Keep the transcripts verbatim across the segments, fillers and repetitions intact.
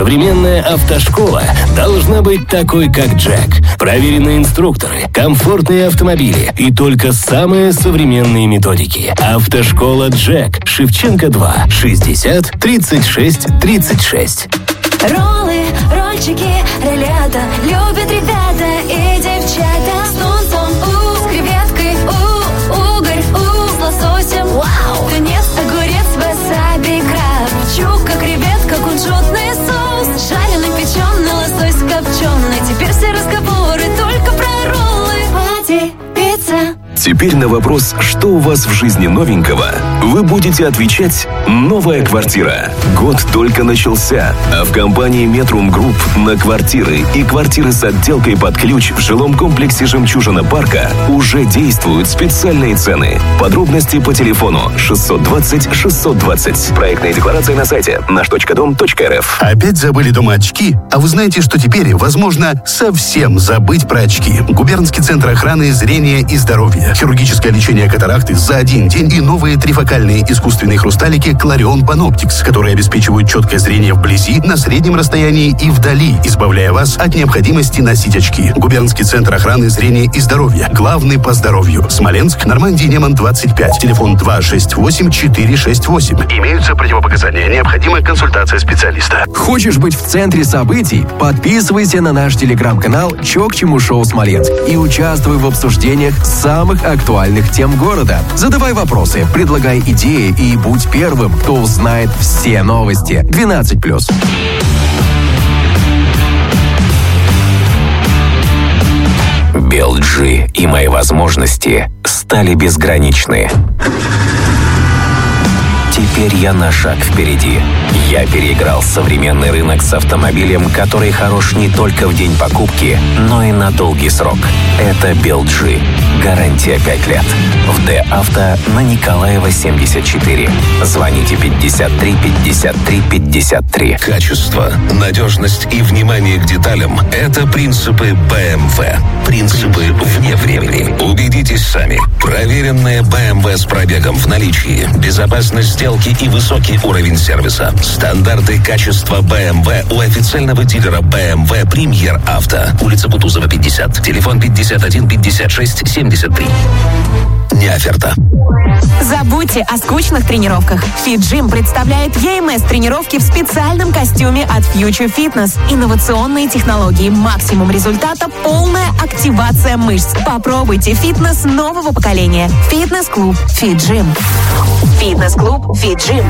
Современная автошкола должна быть такой, как Джек. Проверенные инструкторы, комфортные автомобили и только самые современные методики. Автошкола Джек. Шевченко два. шестьдесят тридцать шесть тридцать шесть. Роллы, рольчики, рулета любят ребята и девчата. С тунцом, у, с креветкой, у, угорь, у, с лососем. Вау! Тунец, огурец, васаби, краб, щука, креветка, кунжутный соус, жареный, печеный, лосось копченый. Теперь все разговоры только про роллы. Пати, пицца. Теперь на вопрос, что у вас в жизни новенького, вы будете отвечать «Новая квартира». Год только начался, а в компании Метрум Групп на квартиры и квартиры с отделкой под ключ в жилом комплексе «Жемчужина Парка» уже действуют специальные цены. Подробности по телефону шестьсот двадцать шестьсот двадцать. Проектная декларация на сайте наш точка дом точка эр эф. Опять забыли дома очки? А вы знаете, что теперь возможно совсем забыть про очки? Губернский центр охраны зрения и здоровья. Хирургическое лечение катаракты за один день и новые трифокальные искусственные хрусталики Clarion Panoptix, которые обеспечивают четкое зрение вблизи, на среднем расстоянии и вдали, избавляя вас от необходимости носить очки. Губернский центр охраны зрения и здоровья. Главный по здоровью. Смоленск, Нормандия, Неман, двадцать пять. Телефон два шесть восемь четыре шесть восемь. Имеются противопоказания. Необходима консультация специалиста. Хочешь быть в центре событий? Подписывайся на наш телеграм-канал «Чё к чему шоу Смоленск» и участвуй в обсуждениях самых актуальных тем города. Задавай вопросы, предлагай идеи и будь первым, кто узнает все новости. двенадцать плюс. эл джи и мои возможности стали безграничны. Теперь я на шаг впереди. Я переиграл современный рынок с автомобилем, который хорош не только в день покупки, но и на долгий срок. Это би эл джи. Гарантия пять лет. В Д-Авто на Николаева семьдесят четыре. Звоните пятьдесят три пятьдесят три пятьдесят три. Качество, надежность и внимание к деталям – это принципы бэ эм вэ. Принципы вне времени. Убедитесь сами. Проверенная бэ эм вэ с пробегом в наличии. Безопасность сделки и высокий уровень сервиса. Стандарты качества бэ эм вэ у официального дилера бэ эм вэ Премьер Авто. Улица Кутузова, пятьдесят. Телефон пятьдесят один пятьдесят шесть семьдесят три. Не оферта. Забудьте о скучных тренировках. FitGym представляет и эм эс-тренировки в специальном костюме от Future Fitness. Инновационные технологии, максимум результата, полная активация мышц. Попробуйте фитнес нового поколения. Фитнес-клуб FitGym. Фитнес-клуб FitGym.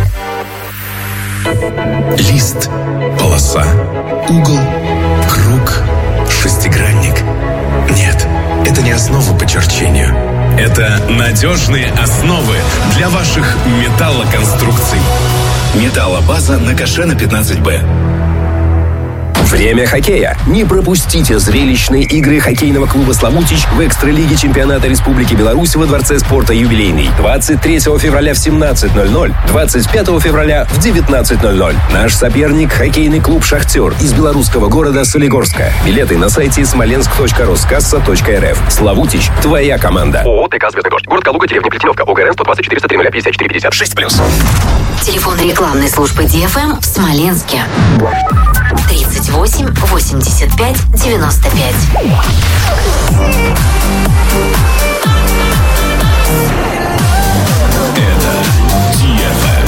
Лист, полоса, угол, круг, шестигранник. Нет, это не основа по черчению. Это надежные основы для ваших металлоконструкций. Металлобаза на Кашена пятнадцать бэ. Время хоккея. Не пропустите зрелищные игры хоккейного клуба «Славутич» в экстралиге чемпионата Республики Беларусь во Дворце спорта «Юбилейный». двадцать третьего февраля в семнадцать ноль ноль, двадцать пятого февраля в девятнадцать ноль ноль. Наш соперник – хоккейный клуб «Шахтер» из белорусского города Солигорска. Билеты на сайте смоленск точка роскасса точка эр эф. «Славутич» – твоя команда. ООО «ТК Звездный дождь». Город Калуга, деревня Плетеновка. ОГРН сто двадцать четыре сто три ноль пятьдесят четыре пятьдесят шесть плюс. Телефон рекламной службы ди эф эм в Смоленске. тридцать восемь восемьдесят пять девяносто пять. Это ди эф эм.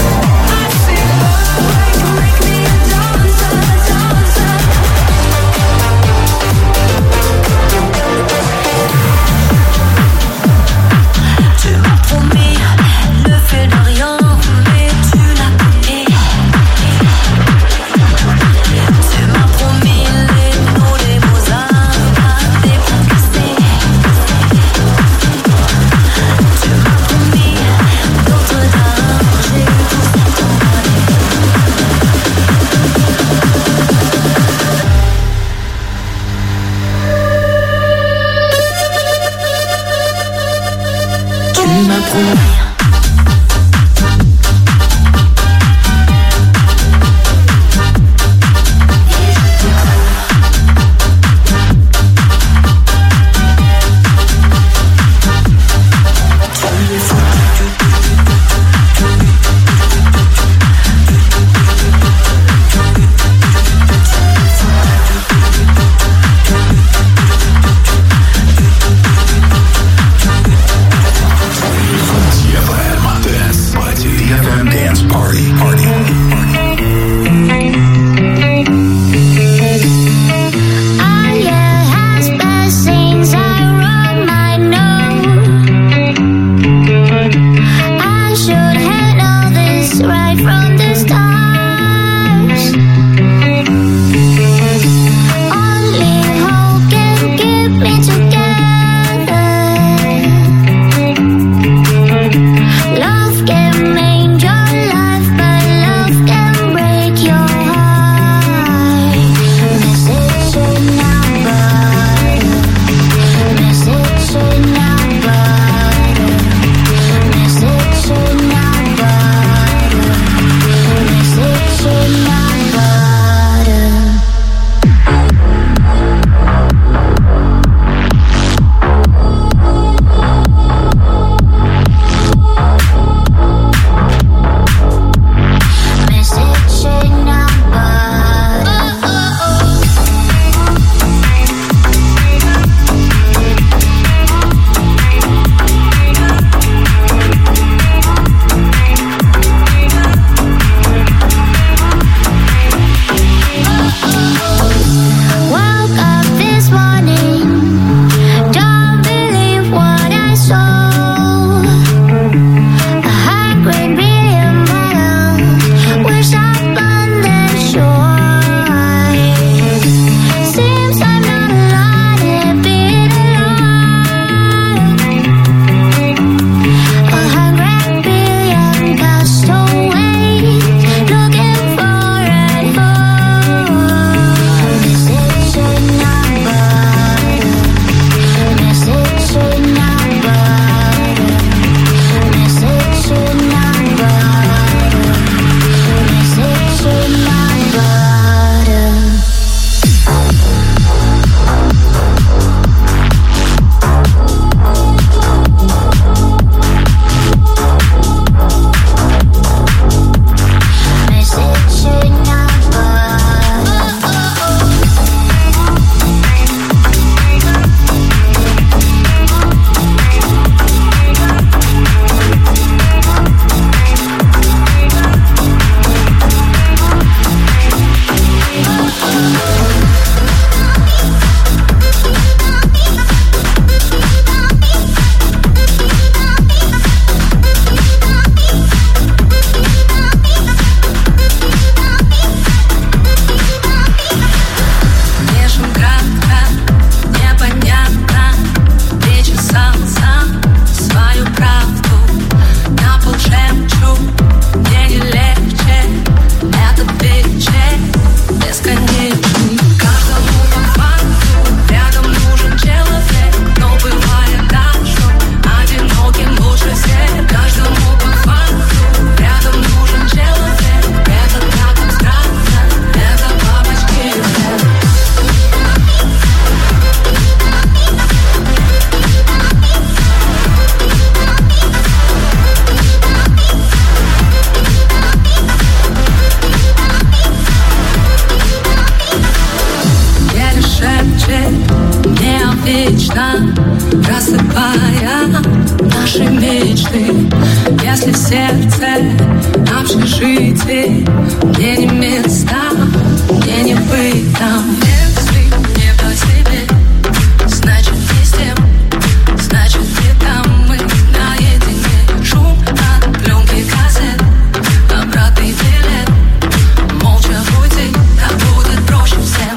необычно, рассыпая наши мечты. Если в сердце общежитие, где не место, где не быть там. Если не по себе, значит не с тем, значит не там мы наедине. Шум от пленки кассет, обратный билет, молча уйти, так будет проще всем.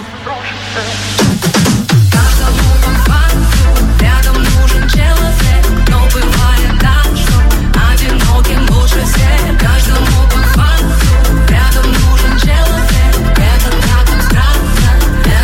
Каждому по факту рядом нужен человек, но бывает так, что одиноким лучше всех. Каждому по факту рядом нужен человек, это так абстрактно.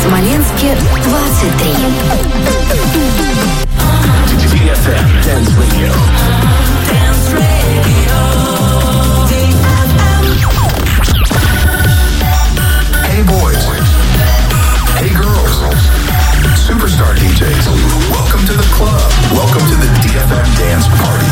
Смоленске двадцать три. ди эф эм Dance Radio. Dance Radio. Hey boys. Hey girls. Superstar ди джейс. Welcome to the club. Welcome to the ди эф эм Dance Party.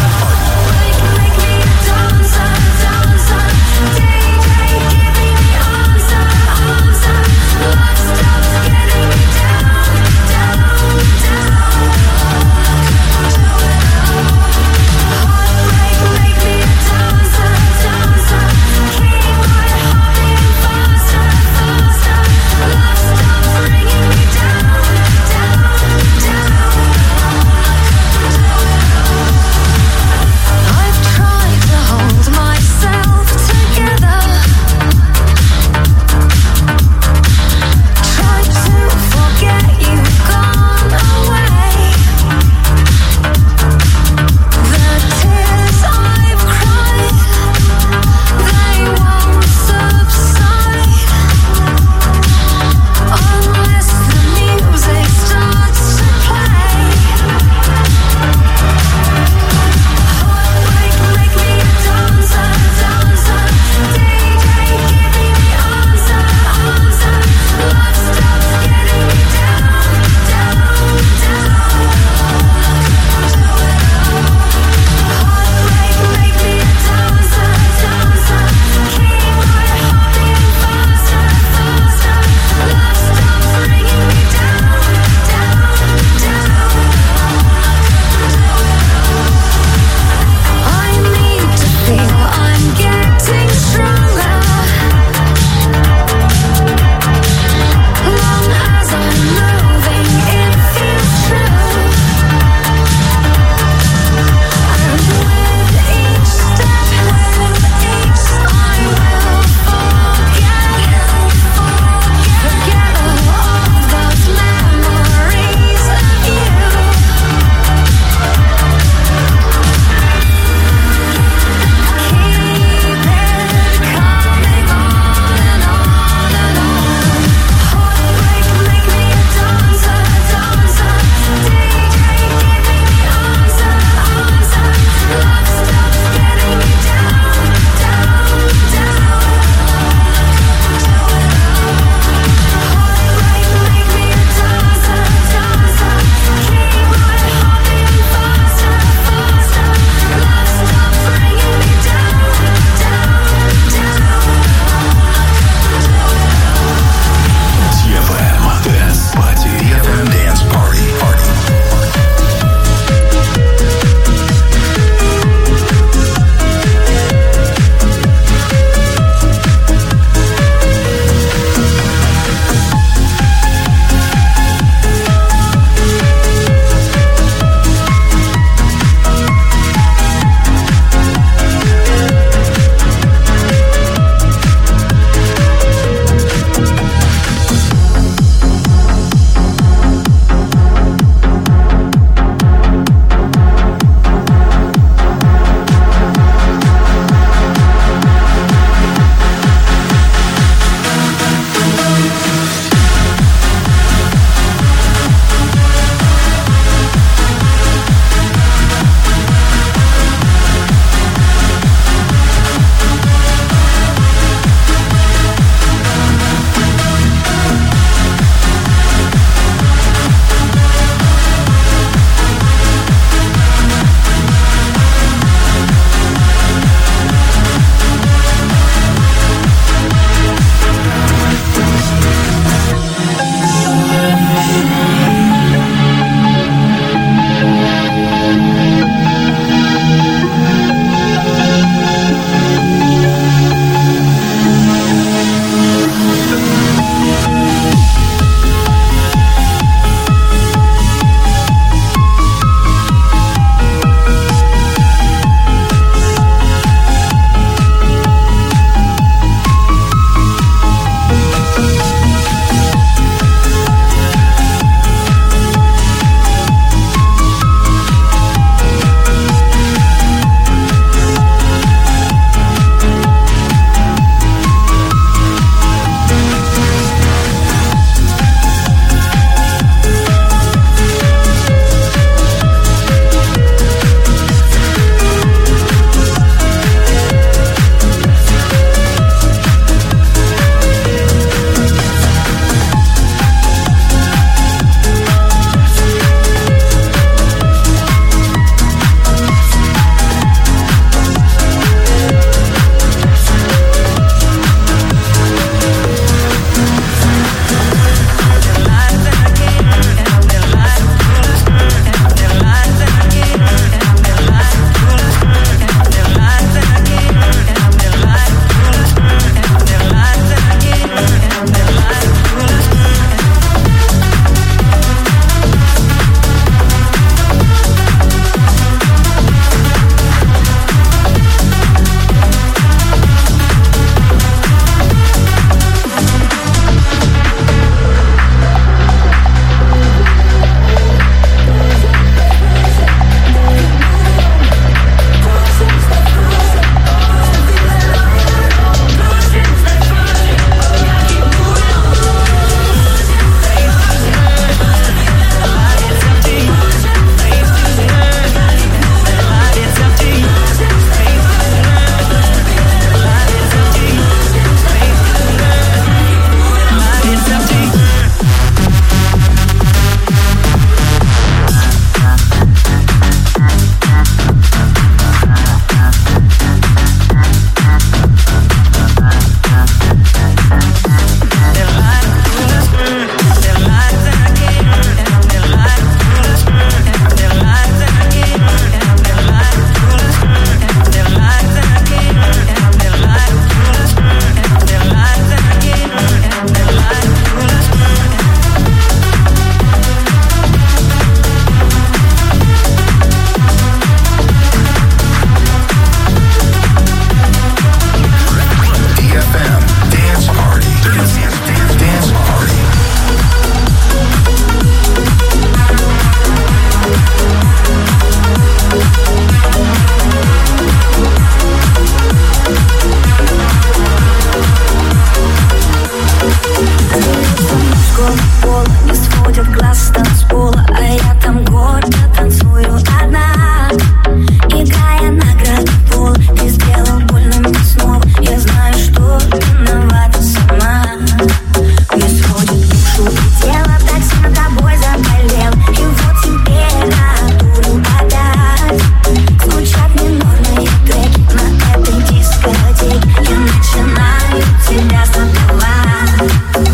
сводит глаз с танцпола, а я там гордо танцую одна, играя на градопол. Ты сделал больно мне снова, я знаю, что виновата сама. Мне сходит душу и тело, так сильно тобой заболел. И вот температуру опять звучат минорные треки на этой дискотеке. Я начинаю тебя забывать.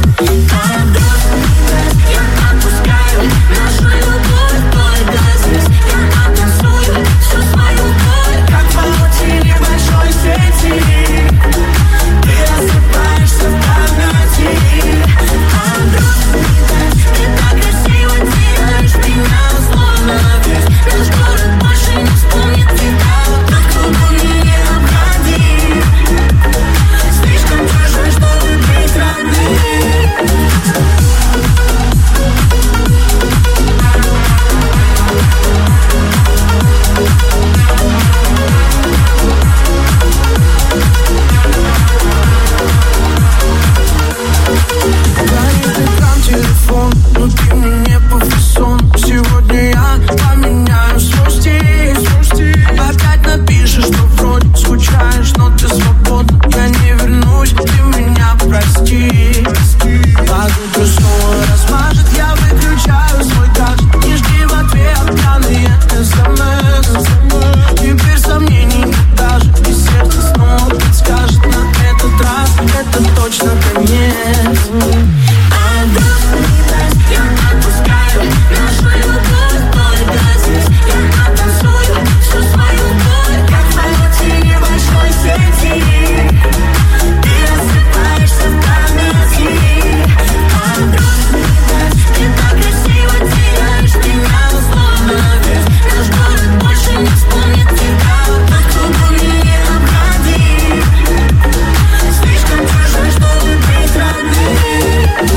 Я отпускаю нашу любовь, только здесь я оттанцую всю свою боль. Как в болоте небольшой сети ты рассыпаешься в памяти. Ты так красиво делаешь меня, словно весь наш город больше не вспомнит тебя. Так клубу не обходи, слишком чужой, чтобы быть родным. Звонит экран, телефон, но ты мне не по фасону. Сегодня я поменяю свой стиль. Опять напишешь, что вроде скучаешь, но ты свободна. Я не вернусь, ты меня прости. Под утро снова размажет, я выключаю свой гаджет. Не жди в ответ пьяные смс. Теперь сомнений нет даже, и сердце снова подскажет. На этот раз это точно конец. Я отпускаю нашу любовь, только здесь я оттанцую всю свою боль. Как в болоте небольшой сети ты рассыпаешься в памяти. Ты так красиво делаешь меня, словно весь наш город больше не вспомнит тебя. Так клубу не обходи, слишком чужой, чтобы быть родным.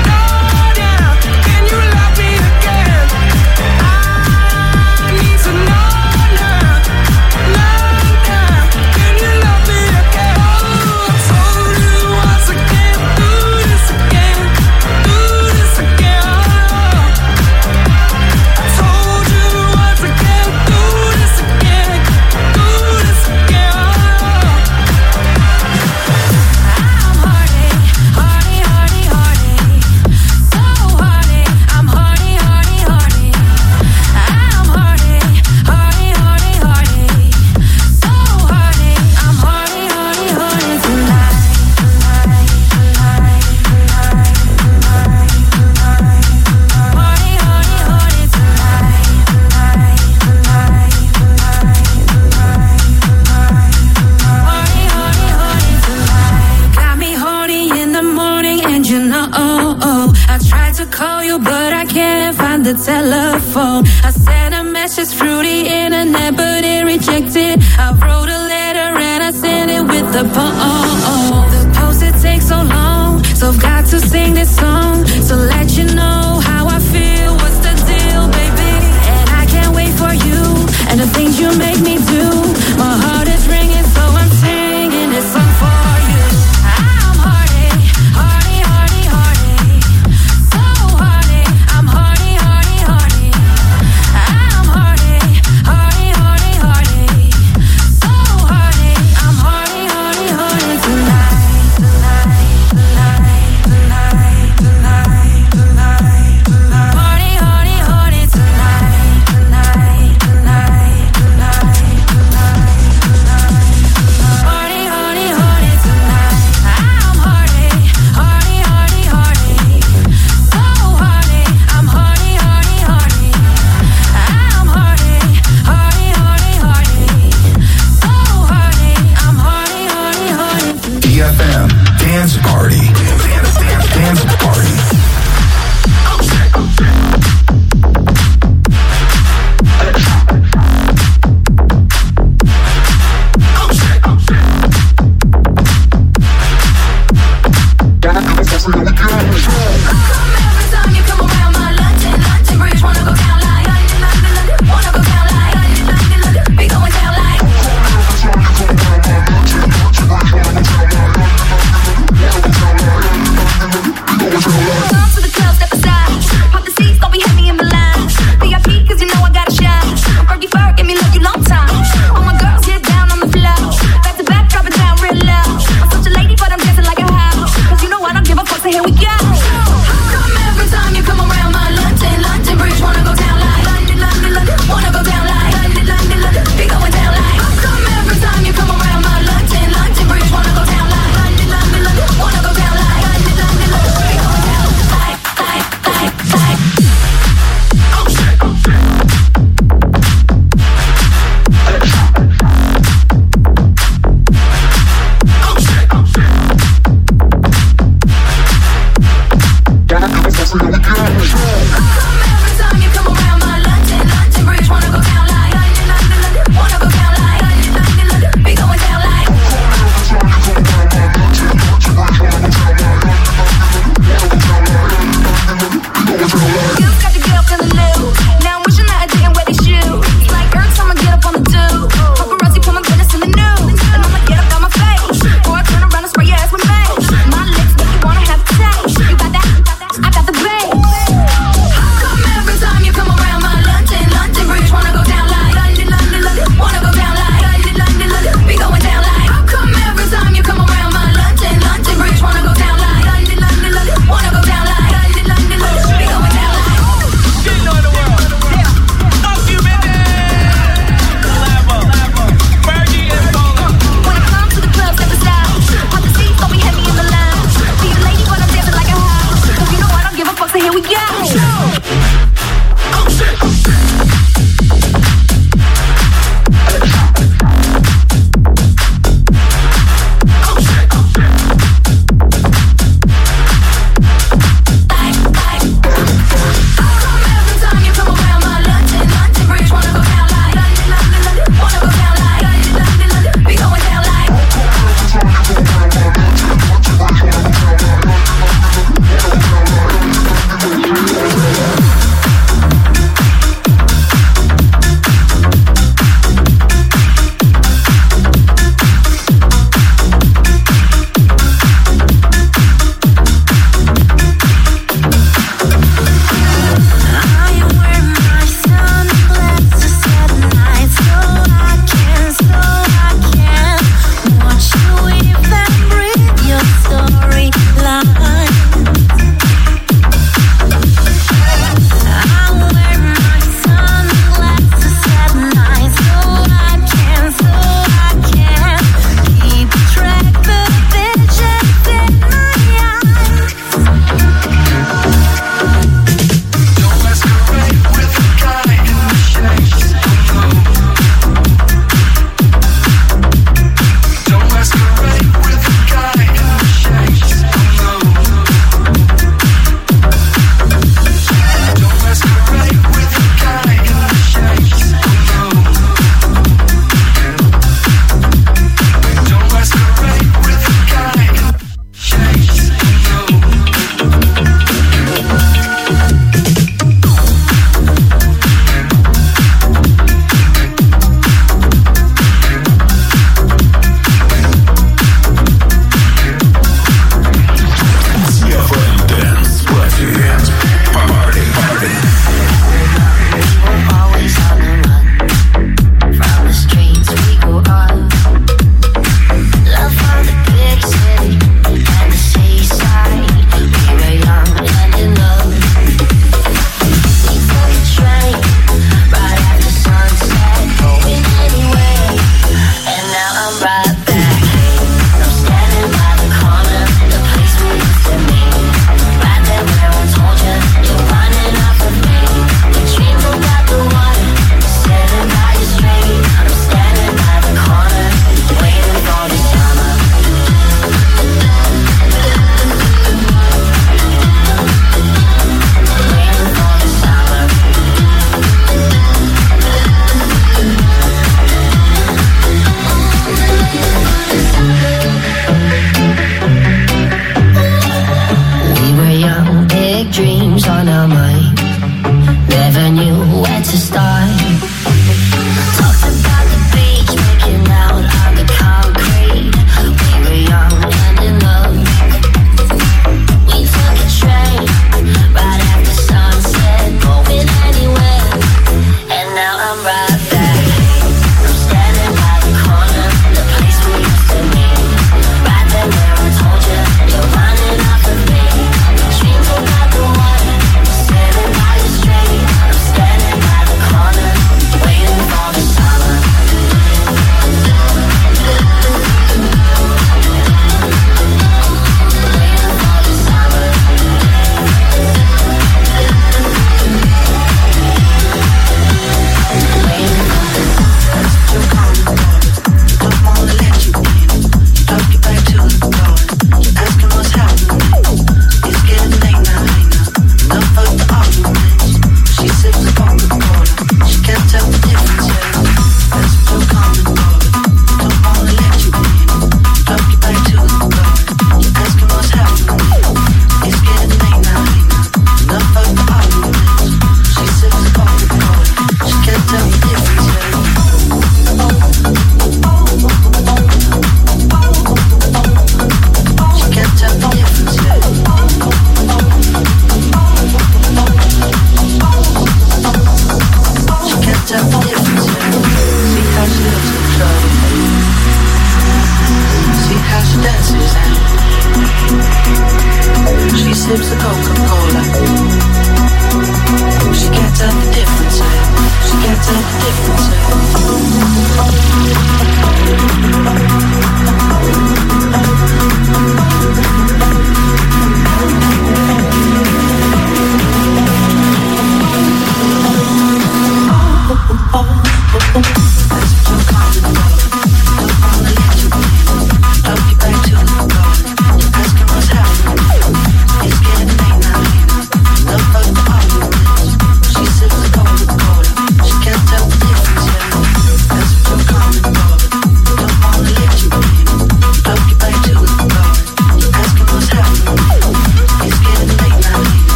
Need to know telephone. I sent a message through the internet, but it rejected. I wrote a letter and I sent it with the poem. The post, it takes so long, so I've got to sing this song to let you know how I feel. What's the deal, baby? And I can't wait for you and the things you make me do. My heart is ringing, so I'm singing this song for you. I'm hardy, hardy, hardy, hardy, so hardy. I'm hardy, hardy, hardy. I'm hardy, hardy, hardy, hardy, so hardy. I'm hardy, hardy, hardy tonight, tonight, tonight, tonight, tonight, tonight, tonight. Hardy, hardy, hardy tonight.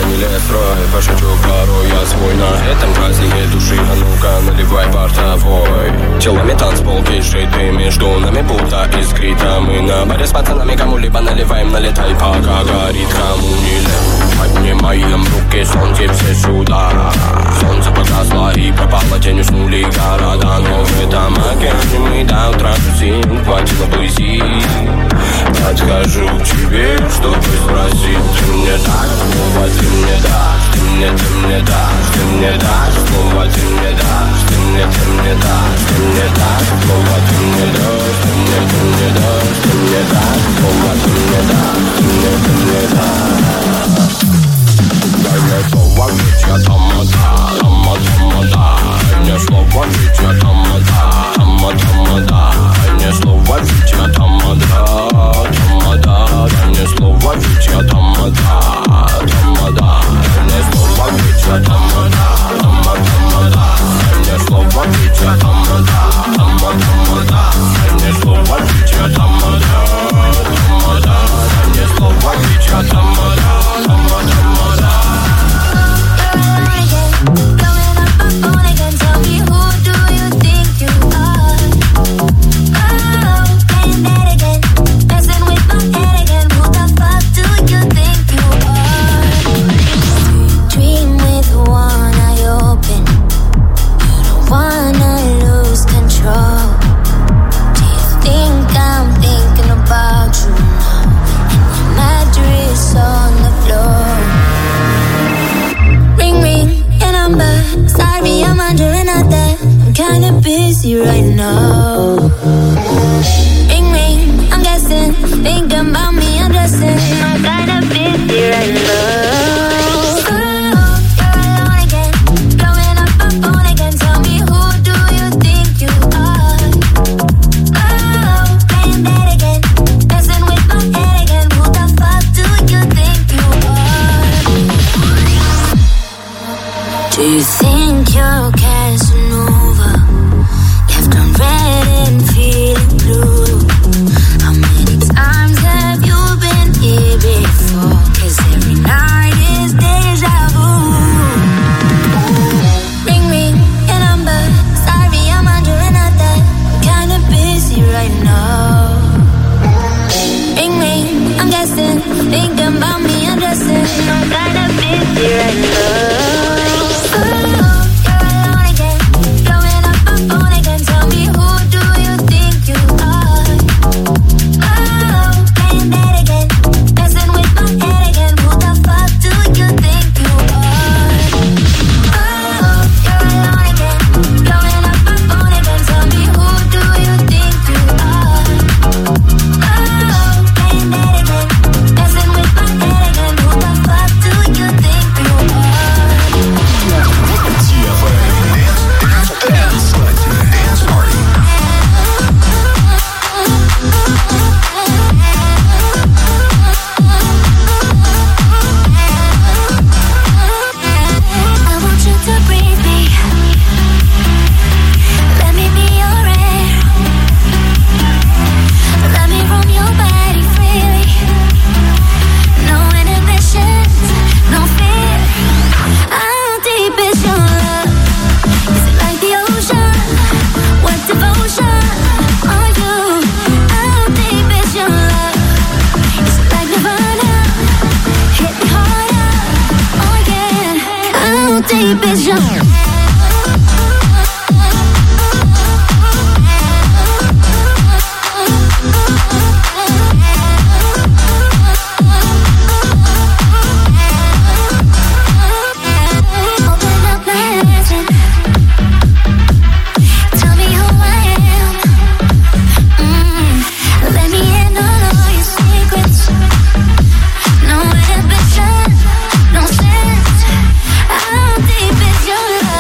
милее строй. Пошучу порой, я свой на этом празднике души. А ну-ка, наливай портовой. Телами танцпол кишит, и между нами будто искрит. А мы на баре с пацанами кому-либо наливаем. Налетай, пока горит, кому не лень. Поднимаем руки, солнце все сюда. Солнце погасло и пропало, тень уснули города. Но в этом океане мы до утра тусим. Хватило бы сил. Подхожу к тебе, чтобы спросить. Ты мне дашь, снова ты мне дашь. Ты мне, ты мне дашь, ты мне дашь. Снова ты мне дашь. Ты мне, ты мне дашь. Ты мне дашь, снова ты мне дашь. Ты мне, ты мне дашь. Ты мне дашь, снова ты мне дашь. Ты мне, ты мне дашь. Дай мне слово, ведь я тамада, тамада-тамада. Дай мне слово, ведь я тамада, тамада-тамада. Дай мне слово, ведь я тамада, тамада. Дай мне слово, ведь я тамада, тамада. Дай мне слово, ведь я тамада, тамада-тамада. Дай мне слово, ведь я тамада, тамада-тамада. Дай мне слово, ведь я тамада, тамада. Дай мне слово, ведь я тамада, тамада-тамада. Busy right now. Ring ring, I'm guessing. Thinking about me, I'm dressing. I'm kinda busy right now. Oh, you're alone again. Blowing up my phone again. Tell me, who do you think you are? Oh, playing dead again. Messing with my head again. Who the fuck do you think you are? Do you think you're Casanova? Red and feeling blue. How many times have you been here before? 'Cause every night is deja vu. Ring ring, your number. Sorry, I'm under another. I'm kinda busy right now. Ring ring, I'm guessing. Thinking about me, I'm dressing. I'm kinda busy right now. Deep is your your love?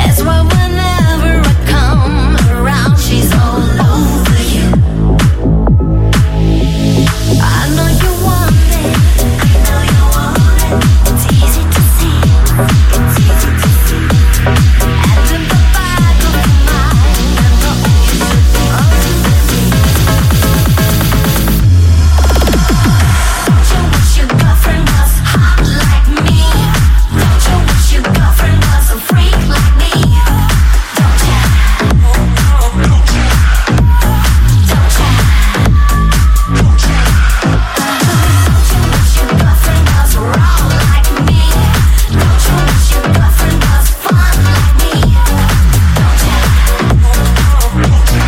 That's why whenever I come around, she's all over you. I know you want it, I know you want it. It's easy to see, it's easy to see. And in the back of your mind, I know you should be over me. Don't you wish your girlfriend was hot like me? Don't you wish your girlfriend was a freak like me? Don't ya? Don't ya? Don't ya? Don't you wish your girlfriend was raw like me? Don't you wish your girlfriend was fun like me? Don't ya? Don't ya?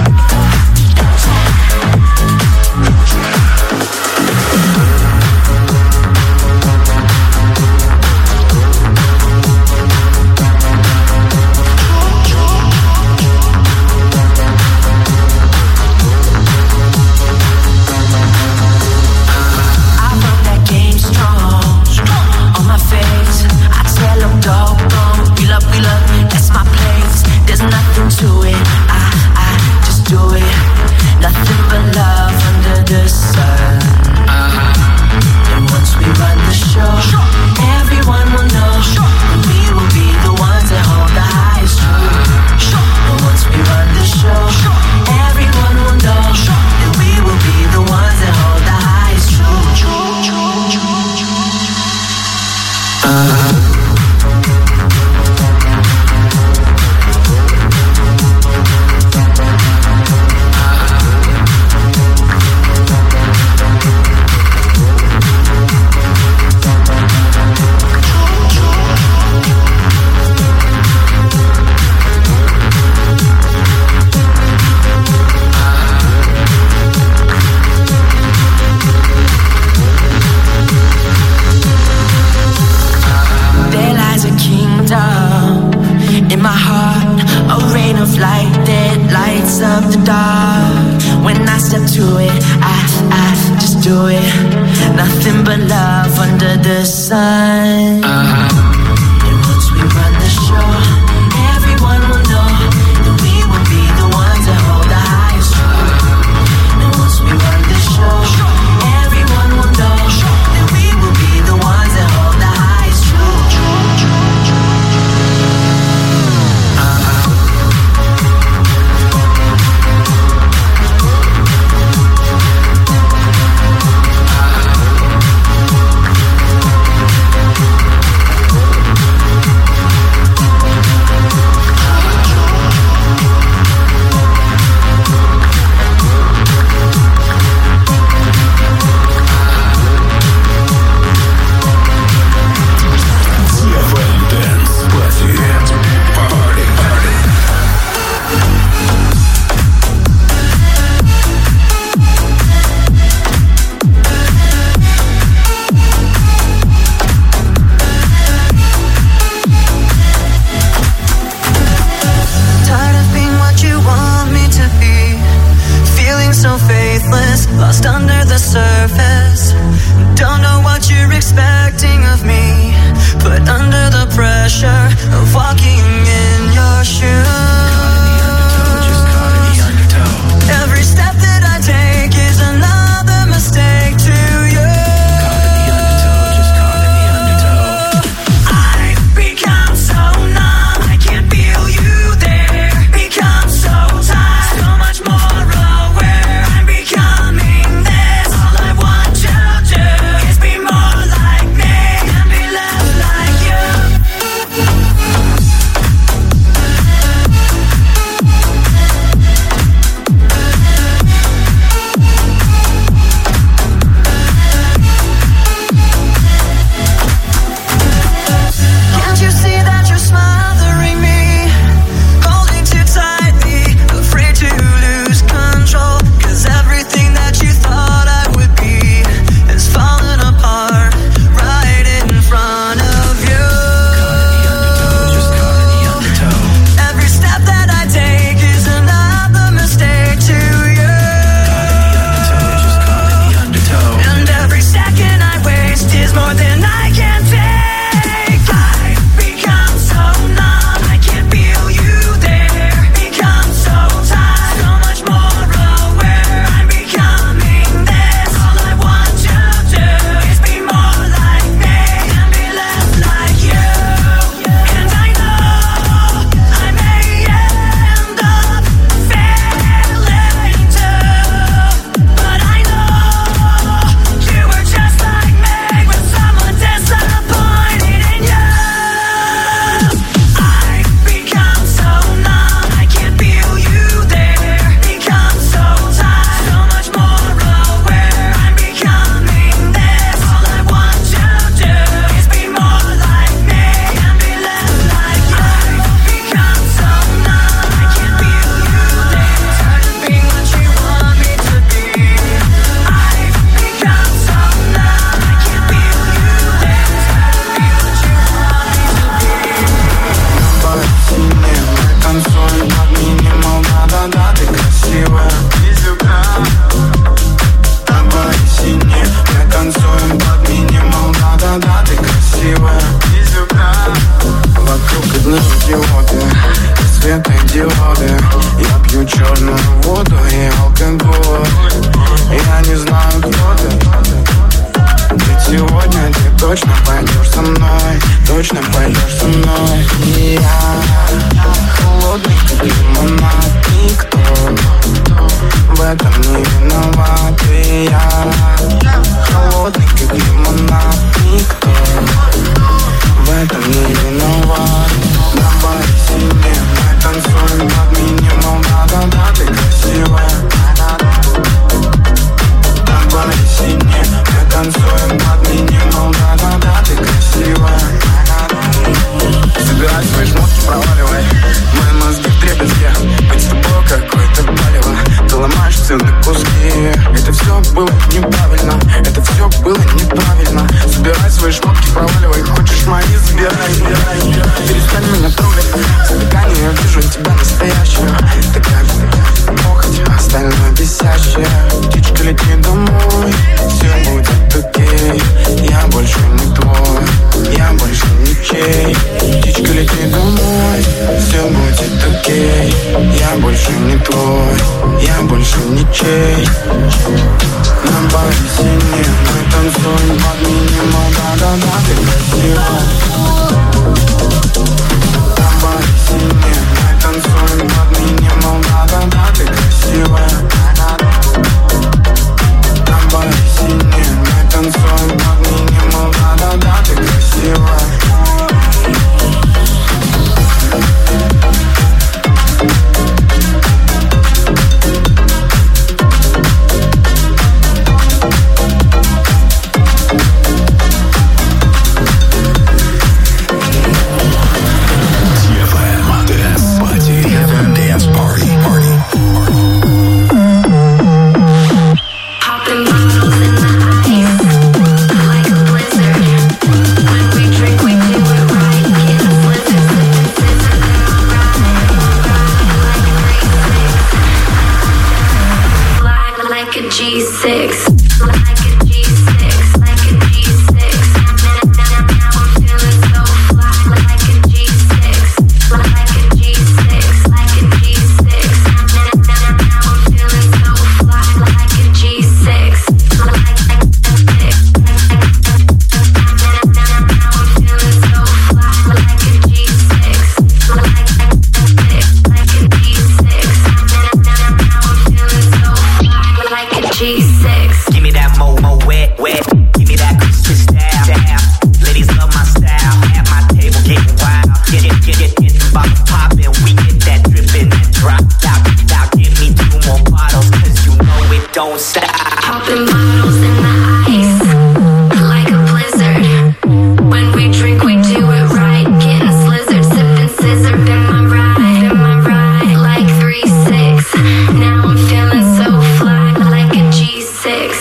I run that game strong, on my face. I tell them dog, don't wheel up, wheel up, that's my place. There's nothing to it, I, I just do it. Nothing but love under the sun. And once we run the show, everyone will know we will be the ones that hold the highest truth. And once we run the show, everyone will know that we will be the ones that hold the highest truth. There lies a kingdom in my heart, a rain of light that lights up the dark. When I step to it, I, I just do it. Nothing but love under the sun. And once we run the show, everyone will know that we will be the ones that hold the highest truth. And once we run the show, everyone will know that we will be the ones that hold the highest truth. Tired of being what you want me to be, feeling so faithless, lost under the surface. Don't know what you're expecting of me, put under the pressure of walking in your shoes. Every step that I take is another mistake to you. I've become so numb, I can't feel you there. Become so tired, so much more aware. I'm becoming this. All I want to do is be more like me and be less like you. диоды. Я пью черную воду и алкоголь. Я не знаю, кто ты. Ведь сегодня ты точно пойдешь со мной. Точно пойдешь со мной. И я холодный, как лимонад. Никто в этом не виноват. И я холодный, как лимонад. Никто в этом не виноват. Давай сильнее, мы танцуем под минимум. Да-да-да, ты красивая. Давай сильнее, мы танцуем под минимум. Да-да-да, ты красивая. Собирай свои шмотки, проваливай. Мои мозги в дребезге. Быть с тобой какое-то палево. Ты ломаешь целые куски. Это все было неправильно. Это все было неправильно. Собирай свои шмотки, проваливай. Хочешь мои, забирай, забирай, забирай. Перестань меня трогать. За дыхание я вижу тебя настоящую. Такая похоть, остальное бесящее. Птичка, лети домой. Все будет окей. Я больше не твой. Я больше ничей. Птичка, лети домой. Все будет окей. Я больше не твой. Я больше ничей. Давай сильнее, мы танцуем под минимум. Да-да-да, ты красивая. Давай сильнее, мы танцуем под минимум. Да-да-да, ты красивая. Давай сильнее, мы танцуем под минимум. Да-да-да, ты красивая. G six, like a G six, like a G six. Now I'm feeling so fly, like a G six, like a G six, like a G six. Now I'm feeling so fly, like a G six, like a G six. Now I'm feeling so fly, like a G six, like a G six. Now I'm feeling so fly, like a G six. Give me that mo mo wet wet. Give me that Christmas style style. Ladies love my style. At my table getting wild. Get it get it get the bottle poppin'. We get that drippin' that drop. Now now give me two more bottles 'cause you know it don't stop. Popping bottles in the ice like a blizzard. When we drink we do it right. Getting slizzard, sipping scissor. Been my ride, been my ride. Like three six. Now I'm feeling so fly, like a G six.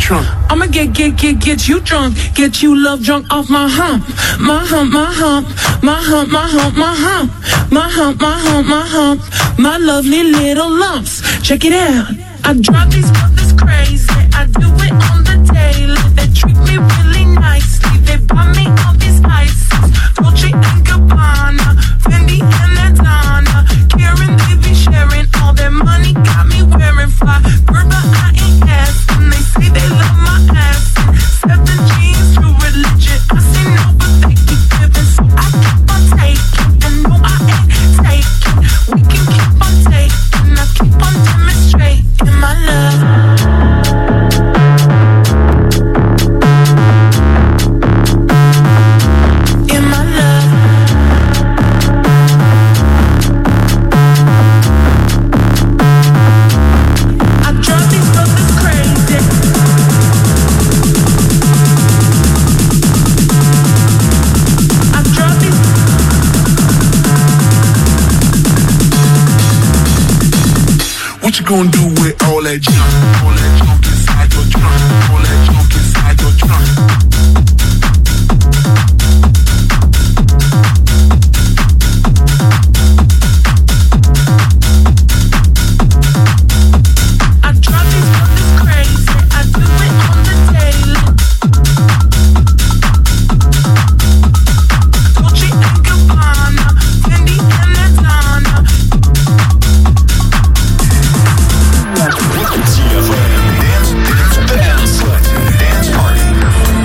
trunk. I'ma get, get, get, get you drunk. Get you love drunk off my hump. My hump, my hump. My hump, my hump, my hump. My hump, my hump, my hump. My lovely little lumps. Check it out. I drive these brothers crazy. I do it on the daily. They treat me really nicely. They buy me all these ices. Dolce and Gabbana, Fendi and Adana. Karen, they be sharing all their money. Got me wearing fly. Gerber, I ain't asking. They say they love my ass. Seven jeans, true religion. I say no, but they keep giving. So I keep on taking. And no, I ain't taking. We can keep on taking. I keep on demonstrating my love. What you gonna do with all that junk? All that junk inside your trunk. All that junk inside your trunk. Dance, dance, dance, dance party.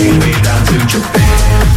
way down to Japan.